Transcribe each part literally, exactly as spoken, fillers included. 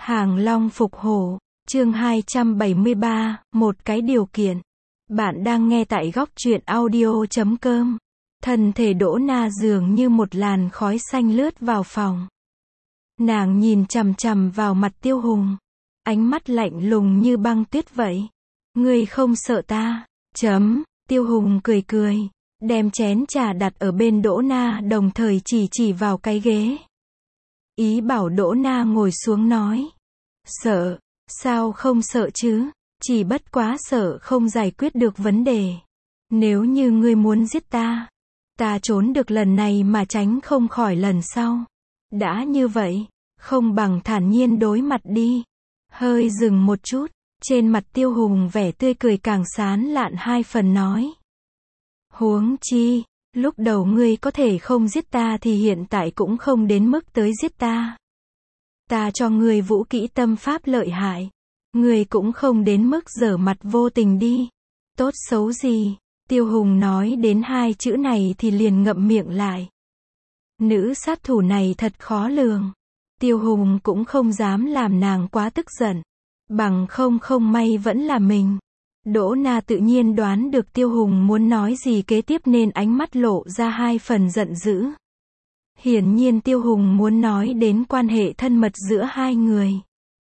Hàng Long phục hổ, chương hai trăm bảy mươi ba, một cái điều kiện. Bạn đang nghe tại góc truyện audio chấm com. Thân thể Đỗ Na dường như một làn khói xanh lướt vào phòng. Nàng nhìn chằm chằm vào mặt Tiêu Hùng. Ánh mắt lạnh lùng như băng tuyết vậy. Ngươi không sợ ta? Chấm, Tiêu Hùng cười cười. Đem chén trà đặt ở bên Đỗ Na đồng thời chỉ chỉ vào cái ghế. Ý bảo Đỗ Na ngồi xuống nói. Sợ, sao không sợ chứ? Chỉ bất quá sợ không giải quyết được vấn đề. Nếu như ngươi muốn giết ta, ta trốn được lần này mà tránh không khỏi lần sau. Đã như vậy, không bằng thản nhiên đối mặt đi. Hơi dừng một chút, trên mặt Tiêu Hùng vẻ tươi cười càng sán lạn hai phần nói. Huống chi, lúc đầu ngươi có thể không giết ta thì hiện tại cũng không đến mức tới giết ta. Ta cho ngươi vũ kỹ tâm pháp lợi hại. Ngươi cũng không đến mức dở mặt vô tình đi. Tốt xấu gì? Tiêu Hùng nói đến hai chữ này thì liền ngậm miệng lại. Nữ sát thủ này thật khó lường. Tiêu Hùng cũng không dám làm nàng quá tức giận. Bằng không không may vẫn là mình. Đỗ Na tự nhiên đoán được Tiêu Hùng muốn nói gì kế tiếp nên ánh mắt lộ ra hai phần giận dữ. Hiển nhiên Tiêu Hùng muốn nói đến quan hệ thân mật giữa hai người.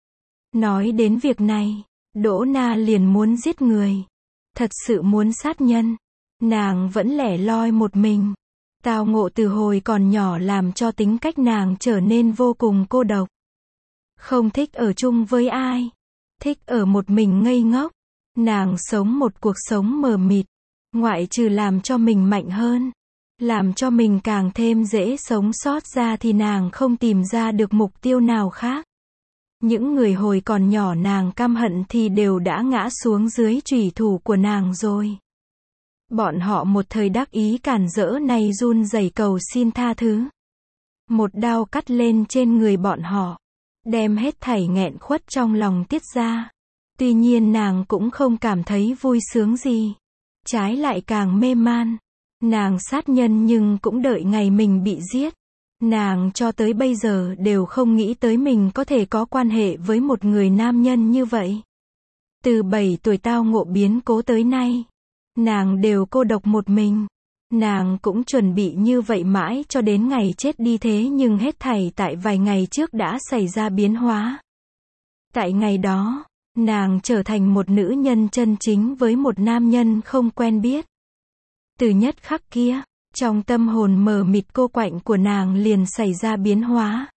Nói đến việc này, Đỗ Na liền muốn giết người. Thật sự muốn sát nhân. Nàng vẫn lẻ loi một mình. Tao ngộ từ hồi còn nhỏ làm cho tính cách nàng trở nên vô cùng cô độc. Không thích ở chung với ai. Thích ở một mình ngây ngốc. Nàng sống một cuộc sống mờ mịt. Ngoại trừ làm cho mình mạnh hơn, làm cho mình càng thêm dễ sống sót ra thì nàng không tìm ra được mục tiêu nào khác. Những người hồi còn nhỏ nàng căm hận thì đều đã ngã xuống dưới chủy thủ của nàng rồi. Bọn họ một thời đắc ý cản rỡ này run rẩy cầu xin tha thứ. Một đao cắt lên trên người bọn họ, đem hết thảy nghẹn khuất trong lòng tiết ra. Tuy nhiên nàng cũng không cảm thấy vui sướng gì. Trái lại càng mê man. Nàng sát nhân nhưng cũng đợi ngày mình bị giết. Nàng cho tới bây giờ đều không nghĩ tới mình có thể có quan hệ với một người nam nhân như vậy. Từ bảy tuổi tao ngộ biến cố tới nay, nàng đều cô độc một mình. Nàng cũng chuẩn bị như vậy mãi cho đến ngày chết đi thế nhưng hết thảy tại vài ngày trước đã xảy ra biến hóa. Tại ngày đó, nàng trở thành một nữ nhân chân chính với một nam nhân không quen biết. Từ nhất khắc kia, trong tâm hồn mờ mịt cô quạnh của nàng liền xảy ra biến hóa.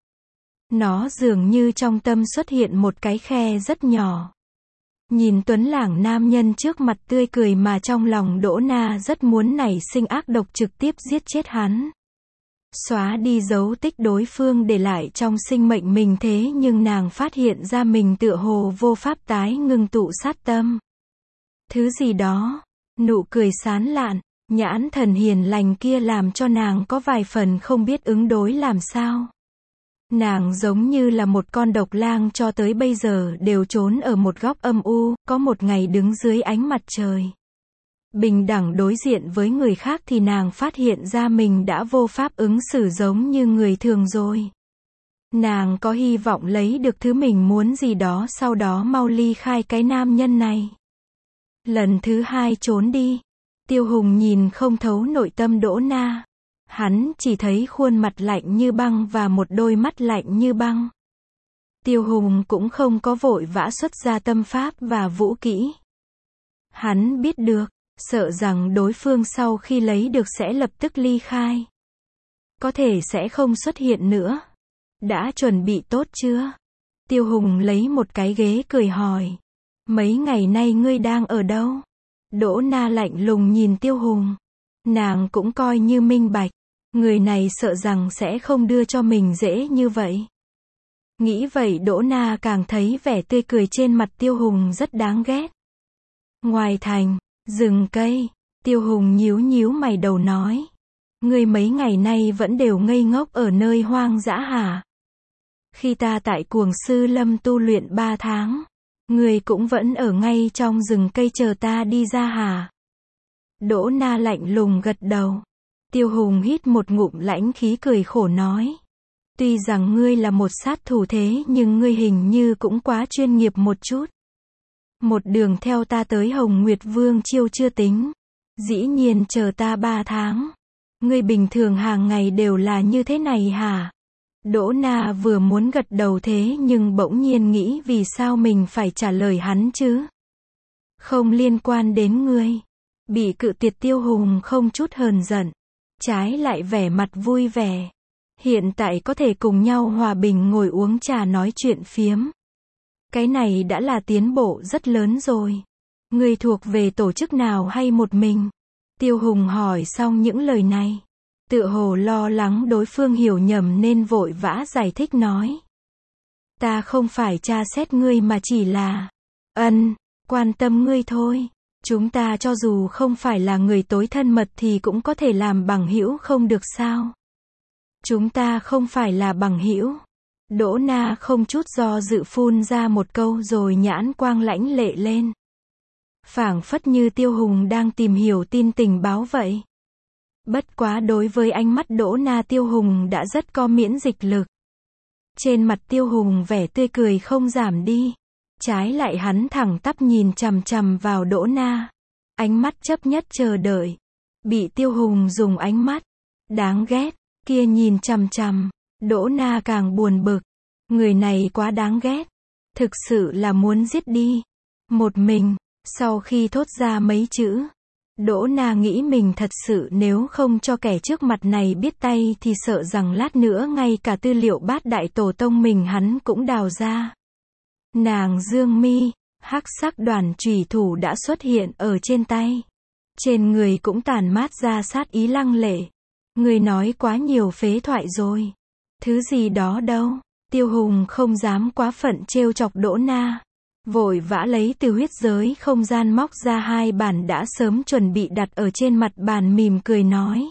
Nó dường như trong tâm xuất hiện một cái khe rất nhỏ. Nhìn tuấn lãng nam nhân trước mặt tươi cười mà trong lòng Đỗ Na rất muốn nảy sinh ác độc trực tiếp giết chết hắn. Xóa đi dấu tích đối phương để lại trong sinh mệnh mình thế nhưng nàng phát hiện ra mình tựa hồ vô pháp tái ngưng tụ sát tâm. Thứ gì đó, nụ cười sán lạn, nhãn thần hiền lành kia làm cho nàng có vài phần không biết ứng đối làm sao. Nàng giống như là một con độc lang cho tới bây giờ đều trốn ở một góc âm u, có một ngày đứng dưới ánh mặt trời. Bình đẳng đối diện với người khác thì nàng phát hiện ra mình đã vô pháp ứng xử giống như người thường rồi. Nàng có hy vọng lấy được thứ mình muốn gì đó sau đó mau ly khai cái nam nhân này. Lần thứ hai trốn đi. Tiêu Hùng nhìn không thấu nội tâm Đỗ Na. Hắn chỉ thấy khuôn mặt lạnh như băng và một đôi mắt lạnh như băng. Tiêu Hùng cũng không có vội vã xuất ra tâm pháp và vũ kỹ. Hắn biết được, sợ rằng đối phương sau khi lấy được sẽ lập tức ly khai. Có thể sẽ không xuất hiện nữa. Đã chuẩn bị tốt chưa? Tiêu Hùng lấy một cái ghế cười hỏi. Mấy ngày nay ngươi đang ở đâu? Đỗ Na lạnh lùng nhìn Tiêu Hùng. Nàng cũng coi như minh bạch. Người này sợ rằng sẽ không đưa cho mình dễ như vậy. Nghĩ vậy Đỗ Na càng thấy vẻ tươi cười trên mặt Tiêu Hùng rất đáng ghét. Ngoài thành, rừng cây, Tiêu Hùng nhíu nhíu mày đầu nói. Ngươi mấy ngày nay vẫn đều ngây ngốc ở nơi hoang dã hả? Khi ta tại Cuồng Sư Lâm tu luyện ba tháng, ngươi cũng vẫn ở ngay trong rừng cây chờ ta đi ra hả? Đỗ Na lạnh lùng gật đầu. Tiêu Hùng hít một ngụm lãnh khí cười khổ nói. Tuy rằng ngươi là một sát thủ thế nhưng ngươi hình như cũng quá chuyên nghiệp một chút. Một đường theo ta tới Hồng Nguyệt Vương Chiêu chưa tính. Dĩ nhiên chờ ta ba tháng. Ngươi bình thường hàng ngày đều là như thế này hả? Đỗ Na vừa muốn gật đầu thế nhưng bỗng nhiên nghĩ vì sao mình phải trả lời hắn chứ? Không liên quan đến ngươi. Bị cự tuyệt Tiêu Hùng không chút hờn giận. Trái lại vẻ mặt vui vẻ. Hiện tại có thể cùng nhau hòa bình ngồi uống trà nói chuyện phiếm. Cái này đã là tiến bộ rất lớn rồi. Ngươi thuộc về tổ chức nào hay một mình? Tiêu Hùng hỏi xong những lời này. Tựa hồ lo lắng đối phương hiểu nhầm nên vội vã giải thích nói. Ta không phải tra xét ngươi mà chỉ là, ân, quan tâm ngươi thôi. Chúng ta cho dù không phải là người tối thân mật thì cũng có thể làm bằng hữu không được sao? Chúng ta không phải là bằng hữu. Đỗ Na không chút do dự phun ra một câu rồi nhãn quang lãnh lệ lên. Phảng phất như Tiêu Hùng đang tìm hiểu tin tình báo vậy. Bất quá đối với ánh mắt Đỗ Na, Tiêu Hùng đã rất có miễn dịch lực. Trên mặt Tiêu Hùng vẻ tươi cười không giảm đi. Trái lại hắn thẳng tắp nhìn chằm chằm vào Đỗ Na. Ánh mắt chấp nhất chờ đợi. Bị Tiêu Hùng dùng ánh mắt đáng ghét kia nhìn chằm chằm, Đỗ Na càng buồn bực. Người này quá đáng ghét. Thực sự là muốn giết đi. Một mình, sau khi thốt ra mấy chữ, Đỗ Na nghĩ mình thật sự nếu không cho kẻ trước mặt này biết tay thì sợ rằng lát nữa ngay cả tư liệu bát đại tổ tông mình hắn cũng đào ra. Nàng dương mi, hắc sắc đoàn chủy thủ đã xuất hiện ở trên tay. Trên người cũng tản mát ra sát ý lăng lệ. Người nói quá nhiều phế thoại rồi. Thứ gì đó đâu. Tiêu Hùng không dám quá phận trêu chọc Đỗ Na. Vội vã lấy từ huyết giới không gian móc ra hai bản đã sớm chuẩn bị đặt ở trên mặt bàn mỉm cười nói.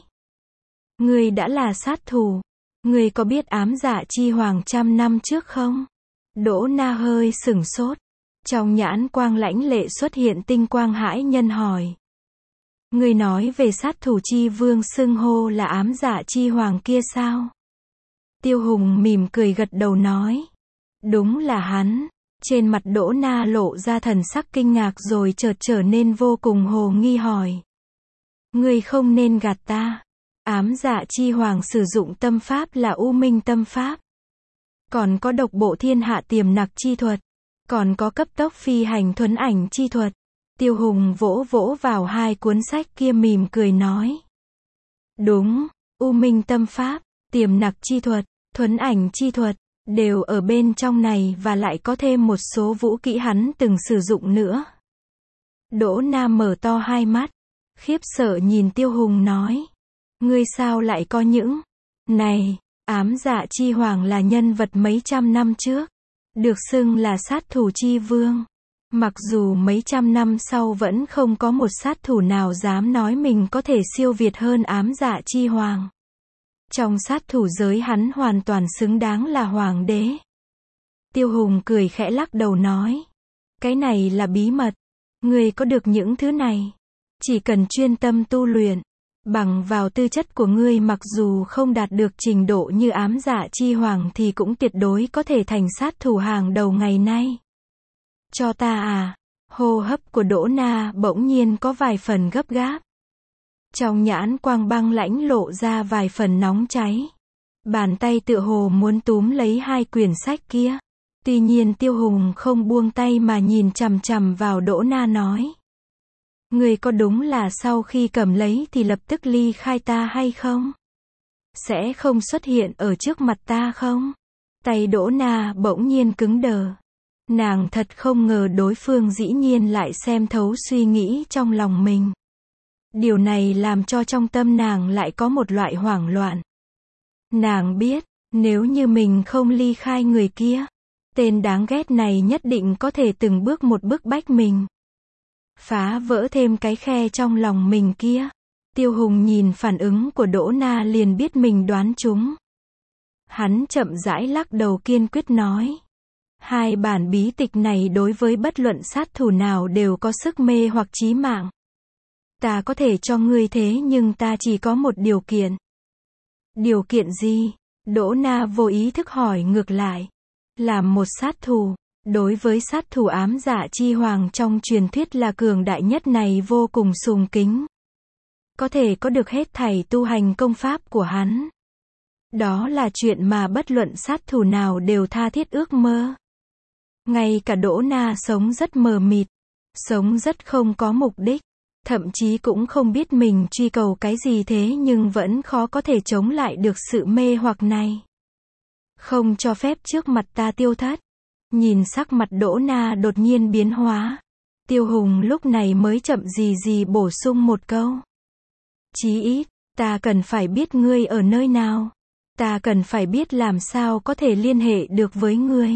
Ngươi đã là sát thủ. Ngươi có biết ám dạ chi hoàng trăm năm trước không? Đỗ Na hơi sửng sốt. Trong nhãn quang lãnh lệ xuất hiện tinh quang hãi nhân hỏi. Ngươi nói về sát thủ chi vương xưng hô là ám dạ chi hoàng kia sao? Tiêu Hùng mỉm cười gật đầu nói. Đúng là hắn. Trên mặt Đỗ Na lộ ra thần sắc kinh ngạc rồi chợt trở nên vô cùng hồ nghi hỏi. Ngươi không nên gạt ta. Ám dạ chi hoàng sử dụng tâm pháp là U Minh tâm pháp. Còn có độc bộ thiên hạ tiềm nặc chi thuật. Còn có cấp tốc phi hành thuấn ảnh chi thuật. Tiêu Hùng vỗ vỗ vào hai cuốn sách kia mỉm cười nói. Đúng, U Minh tâm pháp, tiềm nặc chi thuật, thuấn ảnh chi thuật, đều ở bên trong này và lại có thêm một số vũ kỹ hắn từng sử dụng nữa. Đỗ Na mở to hai mắt, khiếp sợ nhìn Tiêu Hùng nói. Ngươi sao lại có những này? Ám dạ chi hoàng là nhân vật mấy trăm năm trước. Được xưng là sát thủ chi vương. Mặc dù mấy trăm năm sau vẫn không có một sát thủ nào dám nói mình có thể siêu việt hơn ám dạ chi hoàng. Trong sát thủ giới hắn hoàn toàn xứng đáng là hoàng đế. Tiêu Hùng cười khẽ lắc đầu nói. Cái này là bí mật. Ngươi có được những thứ này. Chỉ cần chuyên tâm tu luyện. Bằng vào tư chất của ngươi mặc dù không đạt được trình độ như ám dạ chi hoàng thì cũng tuyệt đối có thể thành sát thủ hàng đầu ngày nay. Cho ta à? Hô hấp của Đỗ Na bỗng nhiên có vài phần gấp gáp. Trong nhãn quang băng lãnh lộ ra vài phần nóng cháy. Bàn tay tựa hồ muốn túm lấy hai quyển sách kia. Tuy nhiên Tiêu Hùng không buông tay mà nhìn chằm chằm vào Đỗ Na nói. Ngươi có đúng là sau khi cầm lấy thì lập tức ly khai ta hay không? Sẽ không xuất hiện ở trước mặt ta không? Tay Đỗ Na bỗng nhiên cứng đờ. Nàng thật không ngờ đối phương dĩ nhiên lại xem thấu suy nghĩ trong lòng mình. Điều này làm cho trong tâm nàng lại có một loại hoảng loạn. Nàng biết, nếu như mình không ly khai người kia, tên đáng ghét này nhất định có thể từng bước một bức bách mình. Phá vỡ thêm cái khe trong lòng mình kia. Tiêu Hùng nhìn phản ứng của Đỗ Na liền biết mình đoán trúng. Hắn chậm rãi lắc đầu kiên quyết nói. Hai bản bí tịch này đối với bất luận sát thủ nào đều có sức mê hoặc chí mạng. Ta có thể cho ngươi thế nhưng ta chỉ có một điều kiện. Điều kiện gì? Đỗ Na vô ý thức hỏi ngược lại. Làm một sát thủ, đối với sát thủ ám dạ chi hoàng trong truyền thuyết là cường đại nhất này vô cùng sùng kính. Có thể có được hết thảy tu hành công pháp của hắn. Đó là chuyện mà bất luận sát thủ nào đều tha thiết ước mơ. Ngay cả Đỗ Na sống rất mờ mịt, sống rất không có mục đích, thậm chí cũng không biết mình truy cầu cái gì thế nhưng vẫn khó có thể chống lại được sự mê hoặc này. Không cho phép trước mặt ta tiêu thất. Nhìn sắc mặt Đỗ Na đột nhiên biến hóa. Tiêu Hùng lúc này mới chậm gì gì bổ sung một câu. Chí ít, ta cần phải biết ngươi ở nơi nào. Ta cần phải biết làm sao có thể liên hệ được với ngươi.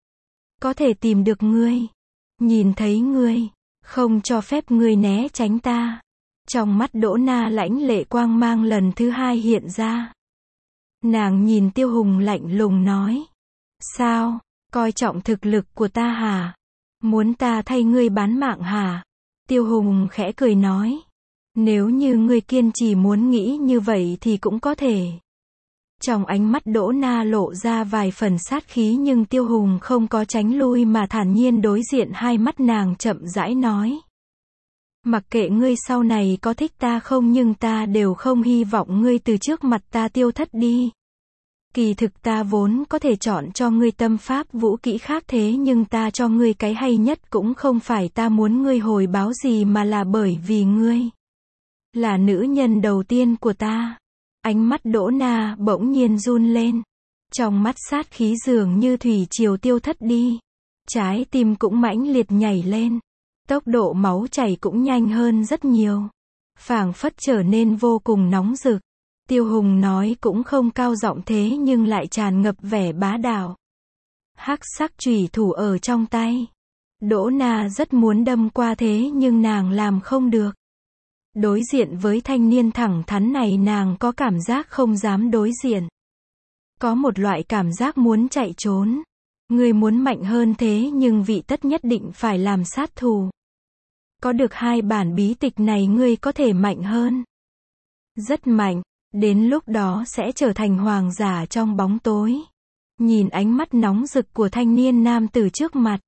Có thể tìm được ngươi. Nhìn thấy ngươi. Không cho phép ngươi né tránh ta. Trong mắt Đỗ Na lãnh lệ quang mang lần thứ hai hiện ra. Nàng nhìn Tiêu Hùng lạnh lùng nói. Sao, coi trọng thực lực của ta hả? Muốn ta thay ngươi bán mạng hả? Tiêu Hùng khẽ cười nói. Nếu như ngươi kiên trì muốn nghĩ như vậy thì cũng có thể. Trong ánh mắt Đỗ Na lộ ra vài phần sát khí nhưng Tiêu Hùng không có tránh lui mà thản nhiên đối diện hai mắt nàng chậm rãi nói. Mặc kệ ngươi sau này có thích ta không nhưng ta đều không hy vọng ngươi từ trước mặt ta tiêu thất đi. Kỳ thực ta vốn có thể chọn cho ngươi tâm pháp vũ kỹ khác thế nhưng ta cho ngươi cái hay nhất cũng không phải ta muốn ngươi hồi báo gì mà là bởi vì ngươi là nữ nhân đầu tiên của ta. Ánh mắt Đỗ Na bỗng nhiên run lên. Trong mắt sát khí dường như thủy triều tiêu thất đi. Trái tim cũng mãnh liệt nhảy lên. Tốc độ máu chảy cũng nhanh hơn rất nhiều. Phảng phất trở nên vô cùng nóng rực. Tiêu Hùng nói cũng không cao giọng thế nhưng lại tràn ngập vẻ bá đạo. Hắc sắc chùy thủ ở trong tay. Đỗ Na rất muốn đâm qua thế nhưng nàng làm không được. Đối diện với thanh niên thẳng thắn này nàng có cảm giác không dám đối diện. Có một loại cảm giác muốn chạy trốn. Ngươi muốn mạnh hơn thế nhưng vị tất nhất định phải làm sát thủ. Có được hai bản bí tịch này ngươi có thể mạnh hơn. Rất mạnh. Đến lúc đó sẽ trở thành hoàng giả trong bóng tối. Nhìn ánh mắt nóng rực của thanh niên nam tử trước mặt.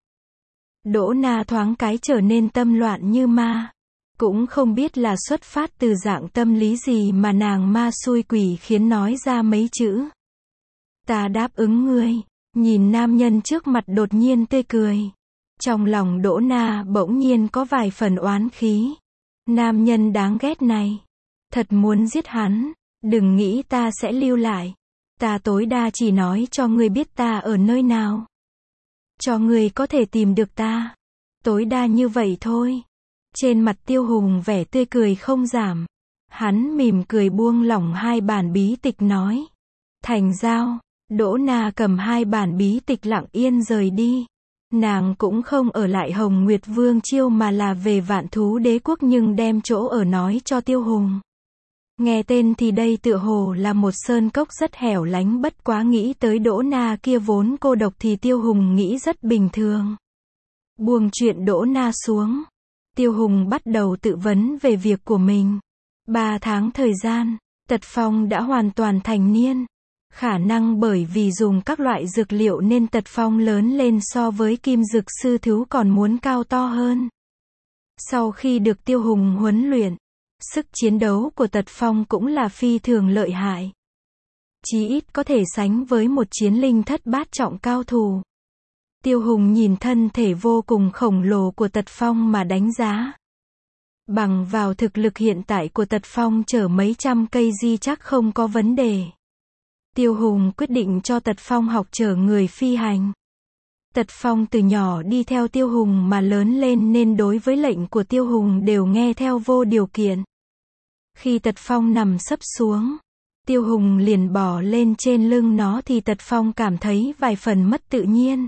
Đỗ Na thoáng cái trở nên tâm loạn như ma. Cũng không biết là xuất phát từ dạng tâm lý gì mà nàng ma xui quỷ khiến nói ra mấy chữ. Ta đáp ứng ngươi. Nhìn nam nhân trước mặt đột nhiên tươi cười. Trong lòng Đỗ Na bỗng nhiên có vài phần oán khí. Nam nhân đáng ghét này. Thật muốn giết hắn. Đừng nghĩ ta sẽ lưu lại. Ta tối đa chỉ nói cho ngươi biết ta ở nơi nào. Cho ngươi có thể tìm được ta. Tối đa như vậy thôi. Trên mặt Tiêu Hùng vẻ tươi cười không giảm. Hắn mỉm cười buông lỏng hai bản bí tịch nói. Thành giao. Đỗ Na cầm hai bản bí tịch lặng yên rời đi. Nàng cũng không ở lại Hồng Nguyệt Vương Chiêu mà là về Vạn Thú Đế Quốc nhưng đem chỗ ở nói cho Tiêu Hùng. Nghe tên thì đây tựa hồ là một sơn cốc rất hẻo lánh bất quá nghĩ tới Đỗ Na kia vốn cô độc thì Tiêu Hùng nghĩ rất bình thường. Buông chuyện Đỗ Na xuống. Tiêu Hùng bắt đầu tự vấn về việc của mình. Ba tháng thời gian, Tật Phong đã hoàn toàn thành niên. Khả năng bởi vì dùng các loại dược liệu nên Tật Phong lớn lên so với Kim Dực Sư Thú còn muốn cao to hơn. Sau khi được Tiêu Hùng huấn luyện, sức chiến đấu của Tật Phong cũng là phi thường lợi hại. Chí ít có thể sánh với một chiến linh thất bát trọng cao thủ. Tiêu Hùng nhìn thân thể vô cùng khổng lồ của Tật Phong mà đánh giá. Bằng vào thực lực hiện tại của Tật Phong chở mấy trăm cây di chắc không có vấn đề. Tiêu Hùng quyết định cho Tật Phong học chở người phi hành. Tật Phong từ nhỏ đi theo Tiêu Hùng mà lớn lên nên đối với lệnh của Tiêu Hùng đều nghe theo vô điều kiện. Khi Tật Phong nằm sấp xuống, Tiêu Hùng liền bò lên trên lưng nó thì Tật Phong cảm thấy vài phần mất tự nhiên.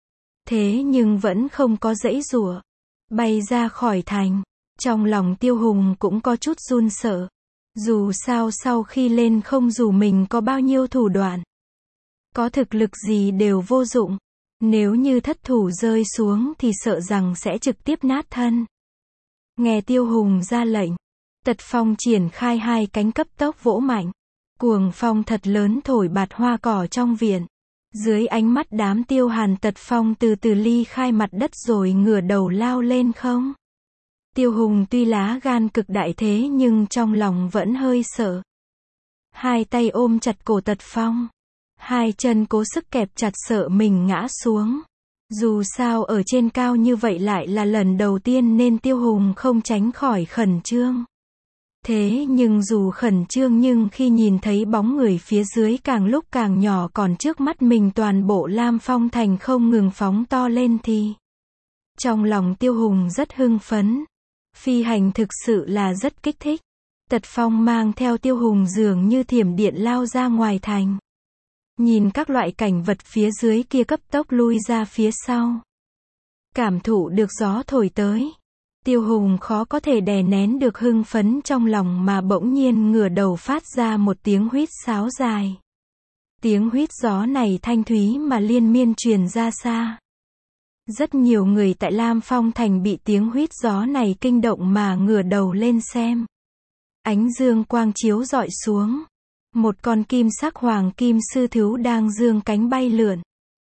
Thế nhưng vẫn không có giãy giụa, bay ra khỏi thành. Trong lòng Tiêu Hùng cũng có chút run sợ. Dù sao sau khi lên không dù mình có bao nhiêu thủ đoạn, có thực lực gì đều vô dụng. Nếu như thất thủ rơi xuống thì sợ rằng sẽ trực tiếp nát thân. Nghe Tiêu Hùng ra lệnh, Tật Phong triển khai hai cánh cấp tốc vỗ mạnh. Cuồng phong thật lớn thổi bạt hoa cỏ trong viện. Dưới ánh mắt đám Tiêu Hàn, Tật Phong từ từ ly khai mặt đất rồi ngửa đầu lao lên không. Tiêu Hùng tuy lá gan cực đại thế nhưng trong lòng vẫn hơi sợ. Hai tay ôm chặt cổ Tật Phong. Hai chân cố sức kẹp chặt sợ mình ngã xuống. Dù sao ở trên cao như vậy lại là lần đầu tiên nên Tiêu Hùng không tránh khỏi khẩn trương. Thế nhưng dù khẩn trương nhưng khi nhìn thấy bóng người phía dưới càng lúc càng nhỏ còn trước mắt mình toàn bộ Lam Phong Thành không ngừng phóng to lên thì trong lòng Tiêu Hùng rất hưng phấn. Phi hành thực sự là rất kích thích. Tật Phong mang theo Tiêu Hùng dường như thiểm điện lao ra ngoài thành. Nhìn các loại cảnh vật phía dưới kia cấp tốc lui ra phía sau. Cảm thụ được gió thổi tới. Tiêu Hùng khó có thể đè nén được hưng phấn trong lòng mà bỗng nhiên ngửa đầu phát ra một tiếng huýt sáo dài. Tiếng huýt gió này thanh thúy mà liên miên truyền ra xa. Rất nhiều người tại Lam Phong Thành bị tiếng huýt gió này kinh động mà ngửa đầu lên xem. Ánh dương quang chiếu rọi xuống. Một con kim sắc hoàng kim sư thú đang dương cánh bay lượn.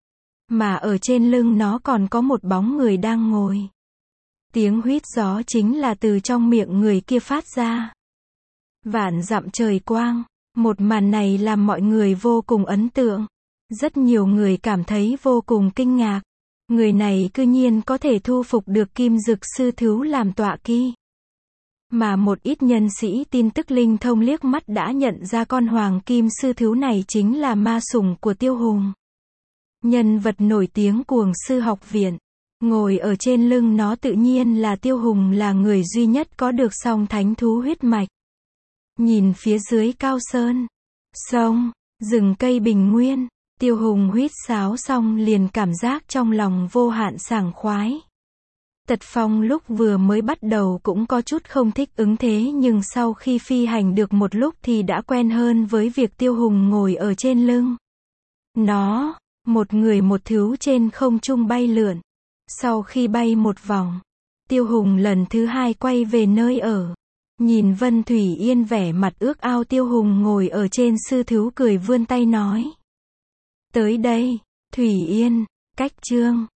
Mà ở trên lưng nó còn có một bóng người đang ngồi. Tiếng huýt gió chính là từ trong miệng người kia phát ra. Vạn dặm trời quang. Một màn này làm mọi người vô cùng ấn tượng. Rất nhiều người cảm thấy vô cùng kinh ngạc. Người này cư nhiên có thể thu phục được kim dực sư thú làm tọa kỵ. Mà một ít nhân sĩ tin tức linh thông liếc mắt đã nhận ra con hoàng kim sư thú này chính là ma sủng của Tiêu Hùng. Nhân vật nổi tiếng Cuồng Sư học viện. Ngồi ở trên lưng nó tự nhiên là Tiêu Hùng, là người duy nhất có được song thánh thú huyết mạch. Nhìn phía dưới cao sơn, sông, rừng cây bình nguyên, Tiêu Hùng huýt sáo xong liền cảm giác trong lòng vô hạn sảng khoái. Tật Phong lúc vừa mới bắt đầu cũng có chút không thích ứng thế nhưng sau khi phi hành được một lúc thì đã quen hơn với việc Tiêu Hùng ngồi ở trên lưng nó, một người một thứ trên không trung bay lượn. Sau khi bay một vòng, Tiêu Hùng lần thứ hai quay về nơi ở. Nhìn Vân Thủy Yên vẻ mặt ước ao, Tiêu Hùng ngồi ở trên sư thú cười vươn tay nói. Tới đây, Thủy Yên, cách chương.